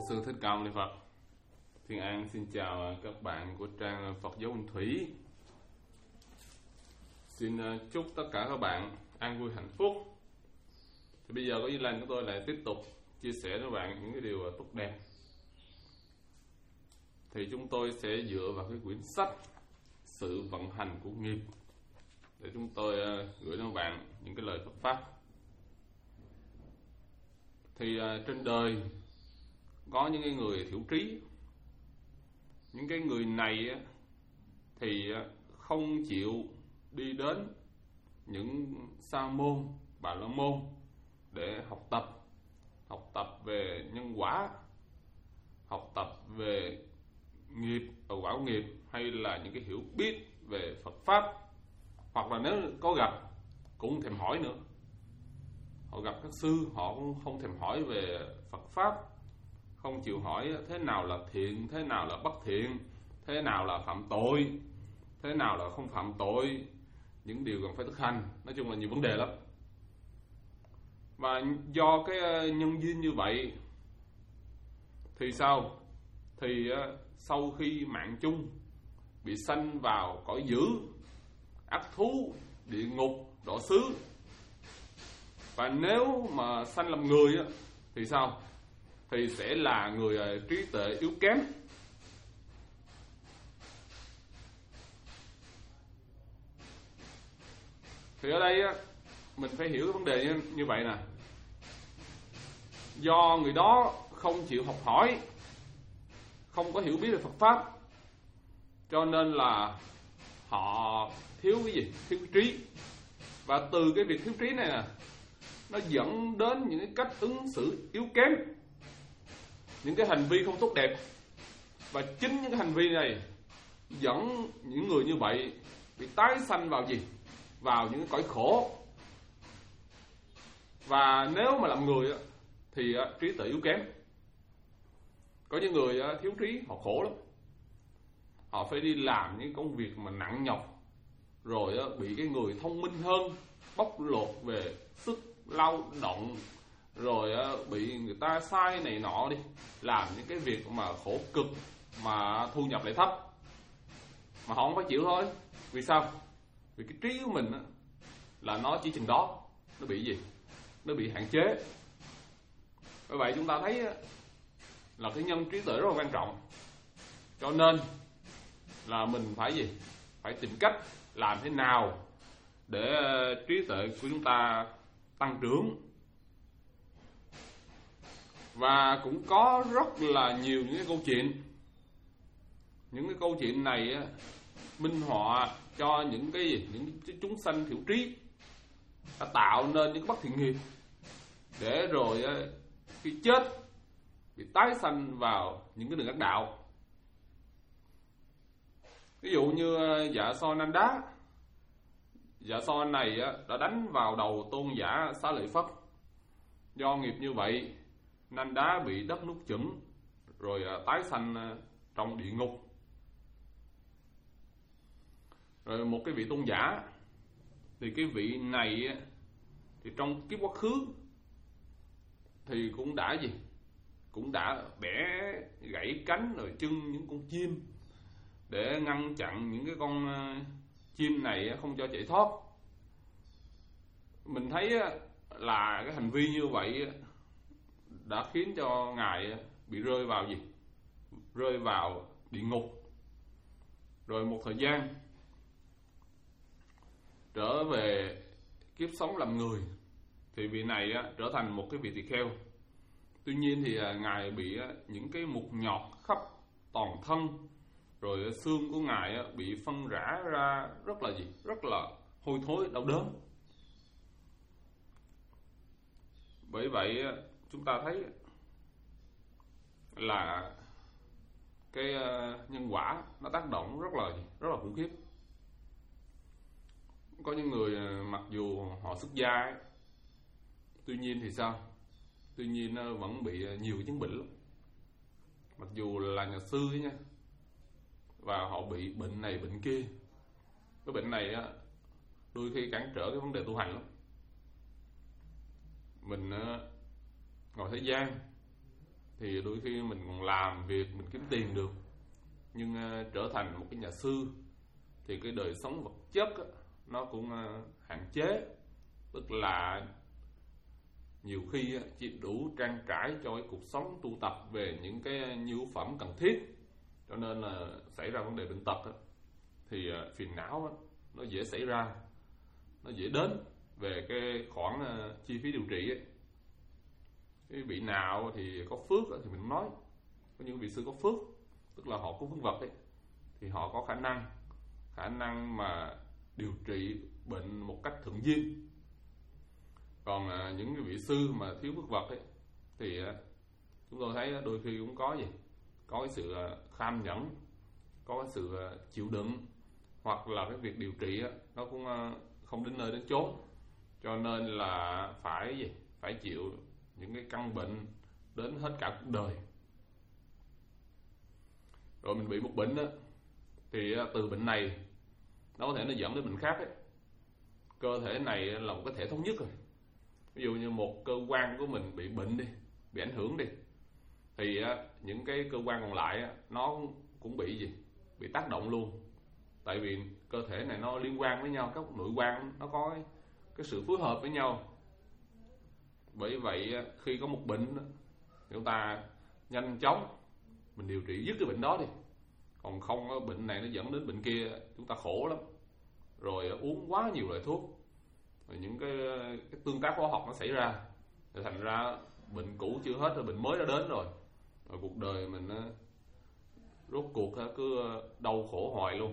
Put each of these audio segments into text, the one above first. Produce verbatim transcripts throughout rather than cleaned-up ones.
Sư Thích Ca Mâu Ni Phật. Thiên An xin chào các bạn của trang Phật Giáo Nguyên Thủy. Xin chúc tất cả các bạn an vui hạnh phúc. Thì bây giờ có Di Lành của tôi lại tiếp tục chia sẻ với các bạn những cái điều tốt đẹp. Thì chúng tôi sẽ dựa vào cái quyển sách Sự Vận Hành của Nghiệp để chúng tôi gửi đến các bạn những cái lời Phật pháp. Thì trên đời có những cái người thiểu trí. Những cái người này thì không chịu đi đến những sa môn, bà la môn để học tập, học tập về nhân quả, học tập về nghiệp và quả của nghiệp, hay là những cái hiểu biết về Phật pháp, hoặc là nếu có gặp cũng không thèm hỏi nữa. Họ gặp các sư họ cũng không thèm hỏi về Phật pháp, không chịu hỏi thế nào là thiện, thế nào là bất thiện, thế nào là phạm tội, thế nào là không phạm tội, những điều cần phải thực hành. Nói chung là nhiều vấn đề lắm. Và do cái nhân duyên như vậy thì sao? Thì sau khi mạng chung bị sanh vào cõi dữ, ác thú, địa ngục, đọa xứ, và nếu mà sanh làm người thì sao? Thì sẽ là người trí tuệ yếu kém. Thì ở đây mình phải hiểu cái vấn đề như, như vậy nè. Do người đó không chịu học hỏi, không có hiểu biết về Phật pháp, cho nên là họ thiếu cái gì? Thiếu cái trí. Và từ cái việc thiếu trí này nè, nó dẫn đến những cái cách ứng xử yếu kém, những cái hành vi không tốt đẹp. Và chính những cái hành vi này dẫn những người như vậy bị tái sanh vào gì? Vào những cái cõi khổ. Và nếu mà làm người thì trí tuệ yếu kém. Có những người thiếu trí họ khổ lắm. Họ phải đi làm những công việc mà nặng nhọc, rồi bị cái người thông minh hơn bóc lột về sức lao động, rồi bị người ta sai này nọ đi, làm những cái việc mà khổ cực mà thu nhập lại thấp, mà họ không phải chịu thôi. Vì sao? Vì cái trí của mình là nó chỉ chừng đó, nó bị gì? Nó bị hạn chế. Bởi vậy chúng ta thấy là cái nhân trí tuệ rất là quan trọng. Cho nên là mình phải gì? Phải tìm cách làm thế nào để trí tuệ của chúng ta tăng trưởng. Và cũng có rất là nhiều những cái câu chuyện. Những cái câu chuyện này minh họa cho những cái gì? Những chúng sanh thiểu trí đã tạo nên những bất thiện nghiệp, để rồi khi chết bị tái sanh vào những cái đường ác đạo. Ví dụ như Dạ So Nan Đá. Dạ So này đã đánh vào đầu tôn giả Xá Lợi Phất. Do nghiệp như vậy, Nan Đá bị đất nuốt chửng, rồi tái sanh trong địa ngục. Rồi một cái vị tôn giả, thì cái vị này thì trong kiếp quá khứ thì cũng đã gì? Cũng đã bẻ gãy cánh rồi chân những con chim để ngăn chặn những cái con chim này không cho chạy thoát. Mình thấy là cái hành vi như vậy đã khiến cho Ngài bị rơi vào gì? Rơi vào địa ngục. Rồi một thời gian trở về kiếp sống làm người, thì vị này trở thành một cái vị tỳ kheo. Tuy nhiên thì Ngài bị những cái mụn nhọt khắp toàn thân, rồi xương của Ngài bị phân rã ra rất là gì? Rất là hôi thối, đau đớn. Bởi vậy chúng ta thấy là cái nhân quả nó tác động rất là rất là khủng khiếp. Có những người mặc dù họ xuất gia ấy, tuy nhiên thì sao? Tuy nhiên nó vẫn bị nhiều chứng bệnh lắm. Mặc dù là nhà sư ấy nha, và họ bị bệnh này bệnh kia. Cái bệnh này á, đôi khi cản trở cái vấn đề tu hành lắm. Mình ngồi thế gian thì đôi khi mình còn làm việc mình kiếm tiền được, nhưng uh, trở thành một cái nhà sư thì cái đời sống vật chất á, nó cũng uh, hạn chế, tức là nhiều khi á, chỉ đủ trang trải cho cái cuộc sống tu tập về những cái nhu yếu phẩm cần thiết, cho nên là xảy ra vấn đề bệnh tật á, thì uh, phiền não á, nó dễ xảy ra, nó dễ đến về cái khoản uh, chi phí điều trị ấy. Cái vị nào thì có phước ấy, thì mình nói, có những vị sư có phước, tức là họ có vững vật ấy, thì họ có khả năng khả năng mà điều trị bệnh một cách thuận duyên. Còn à, những cái vị sư mà thiếu phước vật ấy, thì à, chúng tôi thấy đôi khi cũng có gì có cái sự à, kham nhẫn, có cái sự à, chịu đựng, hoặc là cái việc điều trị á, nó cũng à, không đến nơi đến chốn, cho nên là phải gì phải chịu những cái căn bệnh đến hết cả cuộc đời. Rồi mình bị một bệnh á, thì từ bệnh này nó có thể nó dẫn đến bệnh khác ấy. Cơ thể này là một cái thể thống nhất rồi. Ví dụ như một cơ quan của mình bị bệnh đi, bị ảnh hưởng đi, thì những cái cơ quan còn lại nó cũng bị gì bị tác động luôn. Tại vì cơ thể này nó liên quan với nhau, các nội quan nó có cái, cái sự phối hợp với nhau. Bởi vậy khi có một bệnh, chúng ta nhanh chóng mình điều trị dứt cái bệnh đó đi. Còn không, bệnh này nó dẫn đến bệnh kia, chúng ta khổ lắm. Rồi uống quá nhiều loại thuốc, rồi những cái, cái tương tác hóa học nó xảy ra, thì thành ra bệnh cũ chưa hết rồi bệnh mới đã đến rồi. Rồi cuộc đời mình rốt cuộc cứ đau khổ hoài luôn.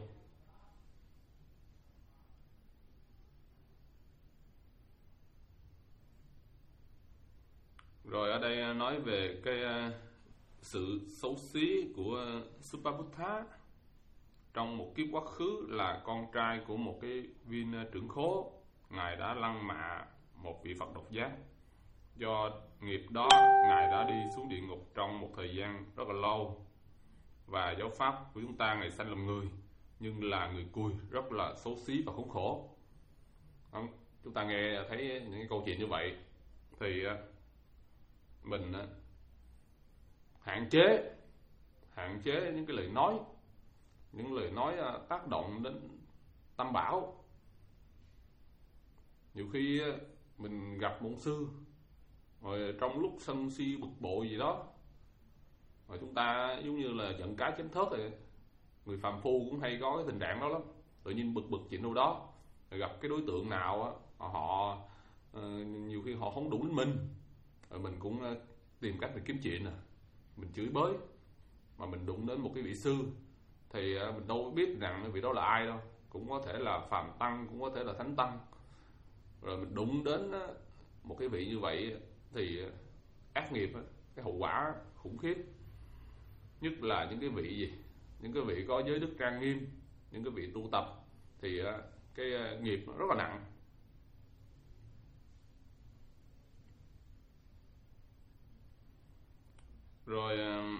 Rồi ở đây nói về cái sự xấu xí của Subhabuddha. Trong một kiếp quá khứ là con trai của một cái viên trưởng khố, Ngài đã lăng mạ một vị Phật độc giác. Do nghiệp đó, Ngài đã đi xuống địa ngục trong một thời gian rất là lâu. Và giáo pháp của chúng ta, Ngài sanh làm người, nhưng là người cùi, rất là xấu xí và khốn khổ. Chúng ta nghe thấy những cái câu chuyện như vậy thì mình hạn chế hạn chế những cái lời nói, những lời nói tác động đến tam bảo. Nhiều khi mình gặp một sư, rồi trong lúc sân si bực bội gì đó, rồi chúng ta giống như là giận cá chém thớt rồi. Người phàm phu cũng hay có cái tình trạng đó lắm. Tự nhiên bực bực chuyện đâu đó, rồi gặp cái đối tượng nào họ uh, nhiều khi họ không đủ đến mình, rồi mình cũng uh, tìm cách để kiếm chuyện, à mình chửi bới. Mà mình đụng đến một cái vị sư thì uh, mình đâu biết rằng vị đó là ai đâu, cũng có thể là phàm tăng, cũng có thể là thánh tăng. Rồi mình đụng đến uh, một cái vị như vậy thì uh, ác nghiệp, uh, cái hậu quả khủng khiếp. Nhất là những cái vị gì những cái vị có giới đức trang nghiêm, những cái vị tu tập thì uh, cái uh, nghiệp nó rất là nặng. Rồi uh,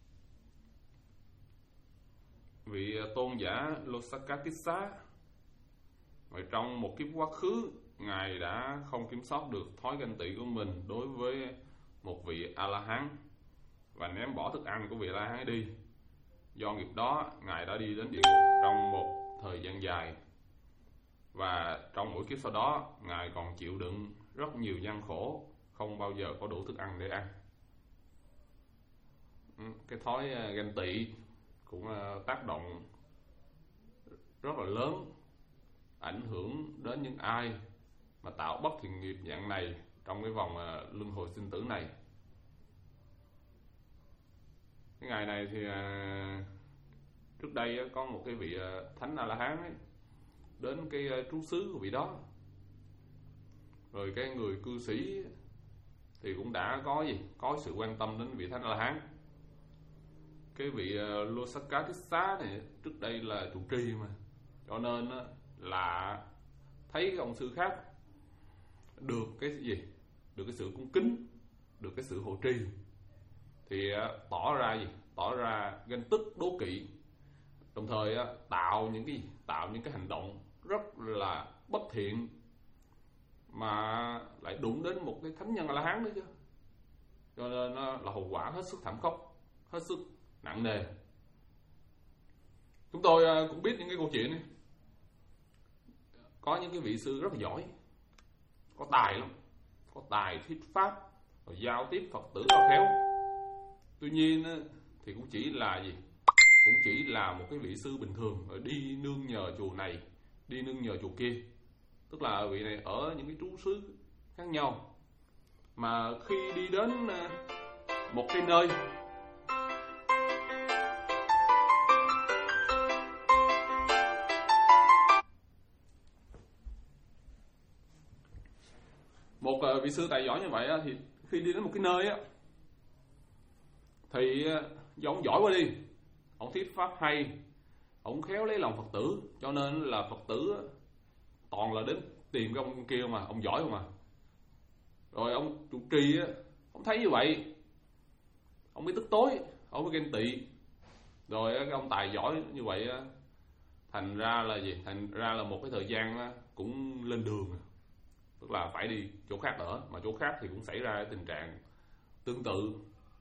vị tôn giả Losakatissa, rồi trong một kiếp quá khứ, Ngài đã không kiểm soát được thói ganh tị của mình đối với một vị A-la-hán và ném bỏ thức ăn của vị A-la-hán ấy đi. Do nghiệp đó, Ngài đã đi đến địa ngục trong một thời gian dài. Và trong mỗi kiếp sau đó, Ngài còn chịu đựng rất nhiều gian khổ, không bao giờ có đủ thức ăn để ăn. Cái thói ganh tị cũng tác động rất là lớn, ảnh hưởng đến những ai mà tạo bất thiện nghiệp dạng này trong cái vòng luân hồi sinh tử này. Cái ngày này thì trước đây có một cái vị thánh A-la-hán ấy, đến cái trú xứ của vị đó. Rồi cái người cư sĩ thì cũng đã có gì có sự quan tâm đến vị thánh A-la-hán. Cái vị Losakatissa này trước đây là trụ trì mà, cho nên là thấy cái ông sư khác được cái gì được cái sự cung kính, được cái sự hộ trì, thì tỏ ra gì tỏ ra ganh tức, đố kỵ, đồng thời tạo những cái tạo những cái hành động rất là bất thiện, mà lại đụng đến một cái thánh nhân A-la-hán nữa chứ. cho nên là hậu quả hết sức thảm khốc, hết sức nặng nề. Chúng tôi cũng biết những cái câu chuyện này. Có những cái vị sư rất là giỏi, có tài lắm, có tài thuyết pháp, rồi giao tiếp Phật tử cao khéo. Tuy nhiên thì cũng chỉ là gì? Cũng chỉ là một cái vị sư bình thường, rồi đi nương nhờ chùa này, đi nương nhờ chùa kia. Tức là vị này ở những cái trú xứ khác nhau. Mà khi đi đến một cái nơi một vị sư tài giỏi như vậy thì khi đi đến một cái nơi á, thì do ông giỏi quá đi, ông thuyết pháp hay, ông khéo lấy lòng Phật tử, cho nên là Phật tử toàn là đến tìm cái ông kia mà, ông giỏi không à. Rồi ông trụ trì á, ông thấy như vậy, ông mới tức tối, ông mới ghen tị. Rồi cái ông tài giỏi như vậy á, thành ra là gì? Thành ra là một cái thời gian á, cũng lên đường, tức là phải đi chỗ khác ở, mà chỗ khác thì cũng xảy ra tình trạng tương tự.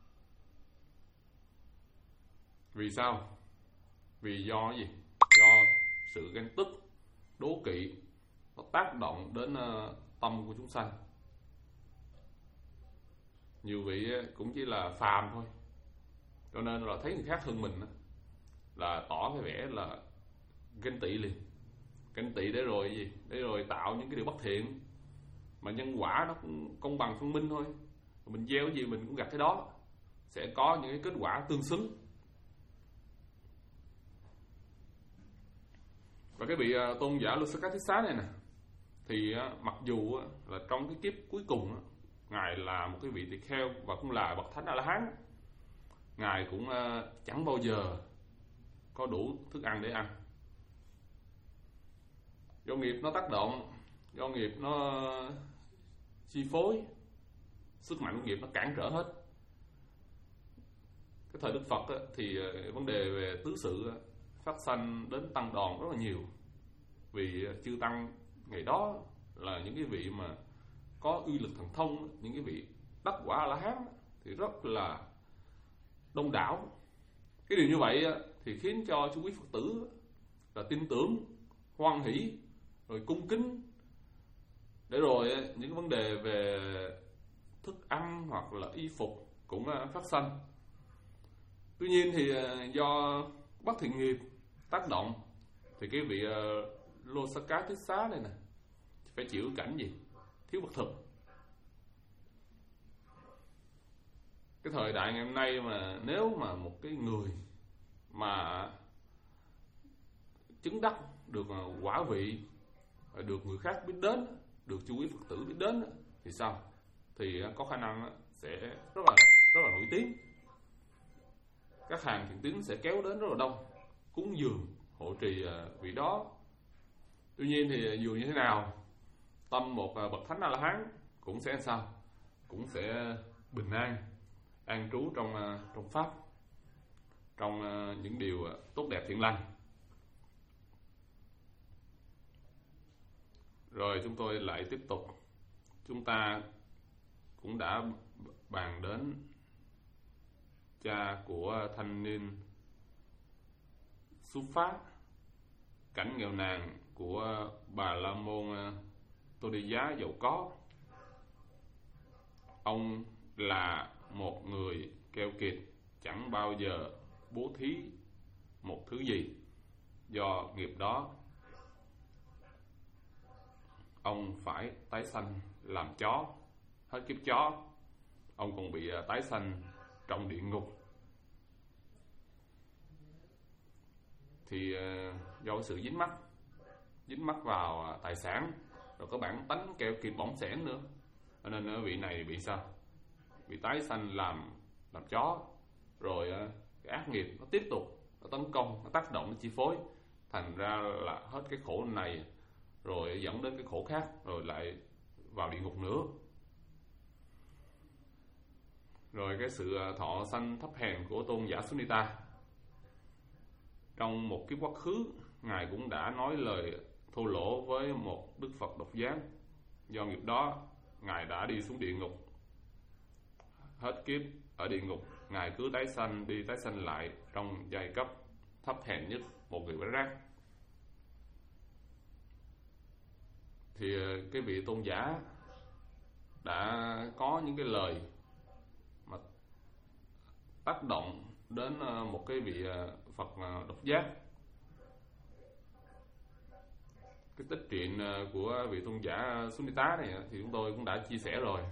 Vì sao? Vì do cái gì? Do sự ghen tức, đố kỵ nó tác động đến uh, tâm của chúng sanh. Nhiều vị cũng chỉ là phàm thôi, cho nên là thấy người khác hơn mình là tỏ cái vẻ là ghen tị liền. Ghen tị để rồi gì? Để rồi tạo những cái điều bất thiện. Mà nhân quả nó cũng công bằng phân minh thôi, mình gieo cái gì mình cũng gặt cái đó, sẽ có những cái kết quả tương xứng. Và cái vị tôn giả Losakatissa này nè, thì mặc dù là trong cái kiếp cuối cùng ngài là một cái vị tỳ kheo và cũng là bậc thánh A-la-hán, ngài cũng chẳng bao giờ có đủ thức ăn để ăn. Do nghiệp nó tác động, do nghiệp nó chi phối, sức mạnh của nghiệp nó cản trở hết. Cái thời Đức Phật thì vấn đề về tứ sự phát sanh đến tăng đoàn rất là nhiều. Vì chư tăng ngày đó là những cái vị mà có uy lực thần thông, những cái vị đắc quả A-la-hán thì rất là đông đảo. Cái điều như vậy thì khiến cho chú quý Phật tử là tin tưởng, hoan hỷ, rồi cung kính, để rồi những cái vấn đề về thức ăn hoặc là y phục cũng phát sanh. Tuy nhiên thì do bất thiện nghiệp tác động thì cái vị Losakatissa này nè phải chịu cảnh gì? Thiếu vật thực. Cái thời đại ngày hôm nay mà nếu mà một cái người mà chứng đắc được quả vị, được người khác biết đến, được chú quý Phật tử biết đến thì sao? Thì có khả năng sẽ rất là rất là nổi tiếng. Các hàng thiện tín sẽ kéo đến rất là đông, cúng dường hộ trì vị đó. Tuy nhiên thì dù như thế nào, tâm một bậc thánh A-la-hán cũng sẽ sao? Cũng sẽ bình an, an trú trong trong pháp, trong những điều tốt đẹp thiện lành. Rồi chúng tôi lại tiếp tục. Chúng ta cũng đã bàn đến cha của thanh niên xuất phát, cảnh nghèo nàn của Bà La Môn Tô Đi Giá giàu có. Ông là một người keo kiệt, chẳng bao giờ bố thí một thứ gì. Do nghiệp đó, ông phải tái sanh làm chó. Hết kiếp chó, ông còn bị tái sanh trong địa ngục. Thì do sự dính mắc dính mắc vào tài sản, rồi có bản tánh keo kiệt bỏng sẻn nữa, cho nên vị này bị sao? Bị tái sanh làm làm chó. Rồi cái ác nghiệp nó tiếp tục nó tấn công, nó tác động, nó chi phối, thành ra là hết cái khổ này rồi dẫn đến cái khổ khác, rồi lại vào địa ngục nữa. Rồi cái sự thọ sanh thấp hèn của tôn giả Sunita, trong một cái quá khứ ngài cũng đã nói lời thô lỗ với một Đức Phật độc giác. Do nghiệp đó ngài đã đi xuống địa ngục hết kiếp ở địa ngục, Ngài cứ tái sanh đi tái sanh lại trong giai cấp thấp hèn nhất, một người quét rác. Thì cái vị tôn giả đã có những cái lời mà tác động đến một cái vị Phật độc giác. Cái tích truyện của vị tôn giả Sunita này thì chúng tôi cũng đã chia sẻ rồi.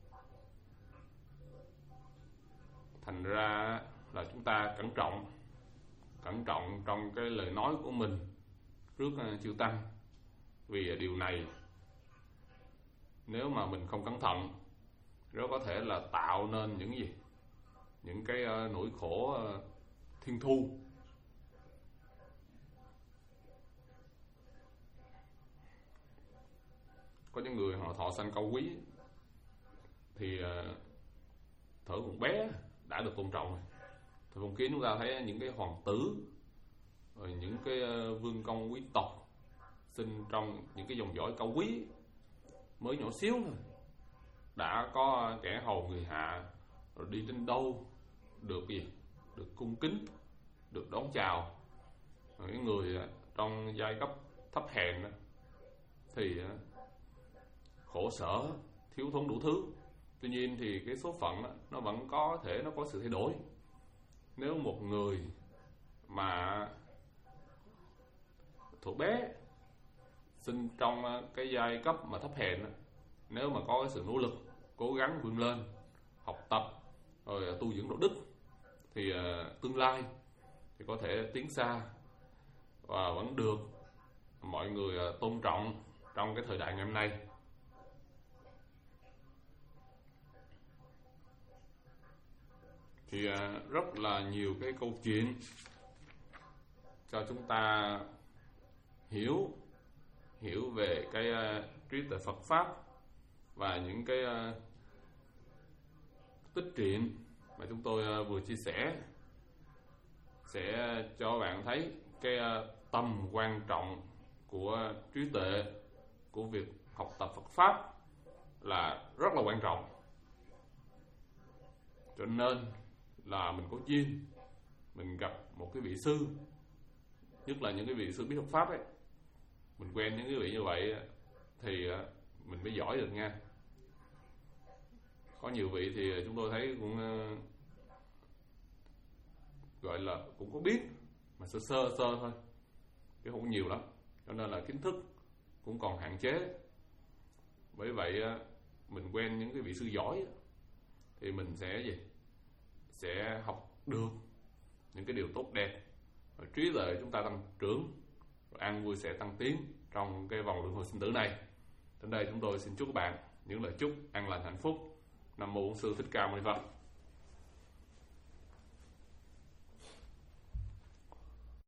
Thành ra là chúng ta cẩn trọng, cẩn trọng trong cái lời nói của mình trước chư tăng. Vì điều này nếu mà mình không cẩn thận, rất có thể là tạo nên những gì? Những cái nỗi khổ thiên thu. Có những người họ thọ sanh cao quý thì thở còn bé đã được tôn trọng rồi. Thời phong kiến chúng ta thấy những cái hoàng tử, rồi những cái vương công quý tộc sinh trong những cái dòng dõi cao quý, mới nhỏ xíu thôi đã có kẻ hầu người hạ, rồi đi đến đâu được gì? Được cung kính, được đón chào. Rồi những người trong giai cấp thấp hèn thì khổ sở, thiếu thốn đủ thứ. Tuy nhiên thì cái số phận đó, nó vẫn có thể nó có sự thay đổi. Nếu một người mà thuở bé sinh trong cái giai cấp mà thấp hèn, nếu mà có cái sự nỗ lực, cố gắng vươn lên, học tập, rồi tu dưỡng đạo đức, thì uh, tương lai thì có thể tiến xa và vẫn được mọi người uh, tôn trọng trong cái thời đại ngày hôm nay. Thì uh, rất là nhiều cái câu chuyện cho chúng ta hiểu hiểu về cái uh, trí tuệ Phật pháp và những cái uh, tích truyện mà chúng tôi uh, vừa chia sẻ sẽ cho bạn thấy cái uh, tầm quan trọng của trí tuệ, của việc học tập Phật pháp là rất là quan trọng. Cho nên là mình có duyên mình gặp một cái vị sư, nhất là những cái vị sư biết Phật pháp ấy, mình quen những cái vị như vậy thì mình mới giỏi được nha. Có nhiều vị thì chúng tôi thấy cũng uh, gọi là cũng có biết mà sơ sơ sơ thôi, chứ không nhiều lắm, cho nên là kiến thức cũng còn hạn chế. Bởi vậy uh, mình quen những cái vị sư giỏi thì mình sẽ gì sẽ học được những cái điều tốt đẹp, rồi trí tuệ chúng ta tăng trưởng, rồi an vui sẽ tăng tiến trong cái vòng luân hồi sinh tử này. Đến đây chúng tôi xin chúc các bạn những lời chúc an lành hạnh phúc. Nam mô Bổn Sư Thích Ca Mâu Ni Phật.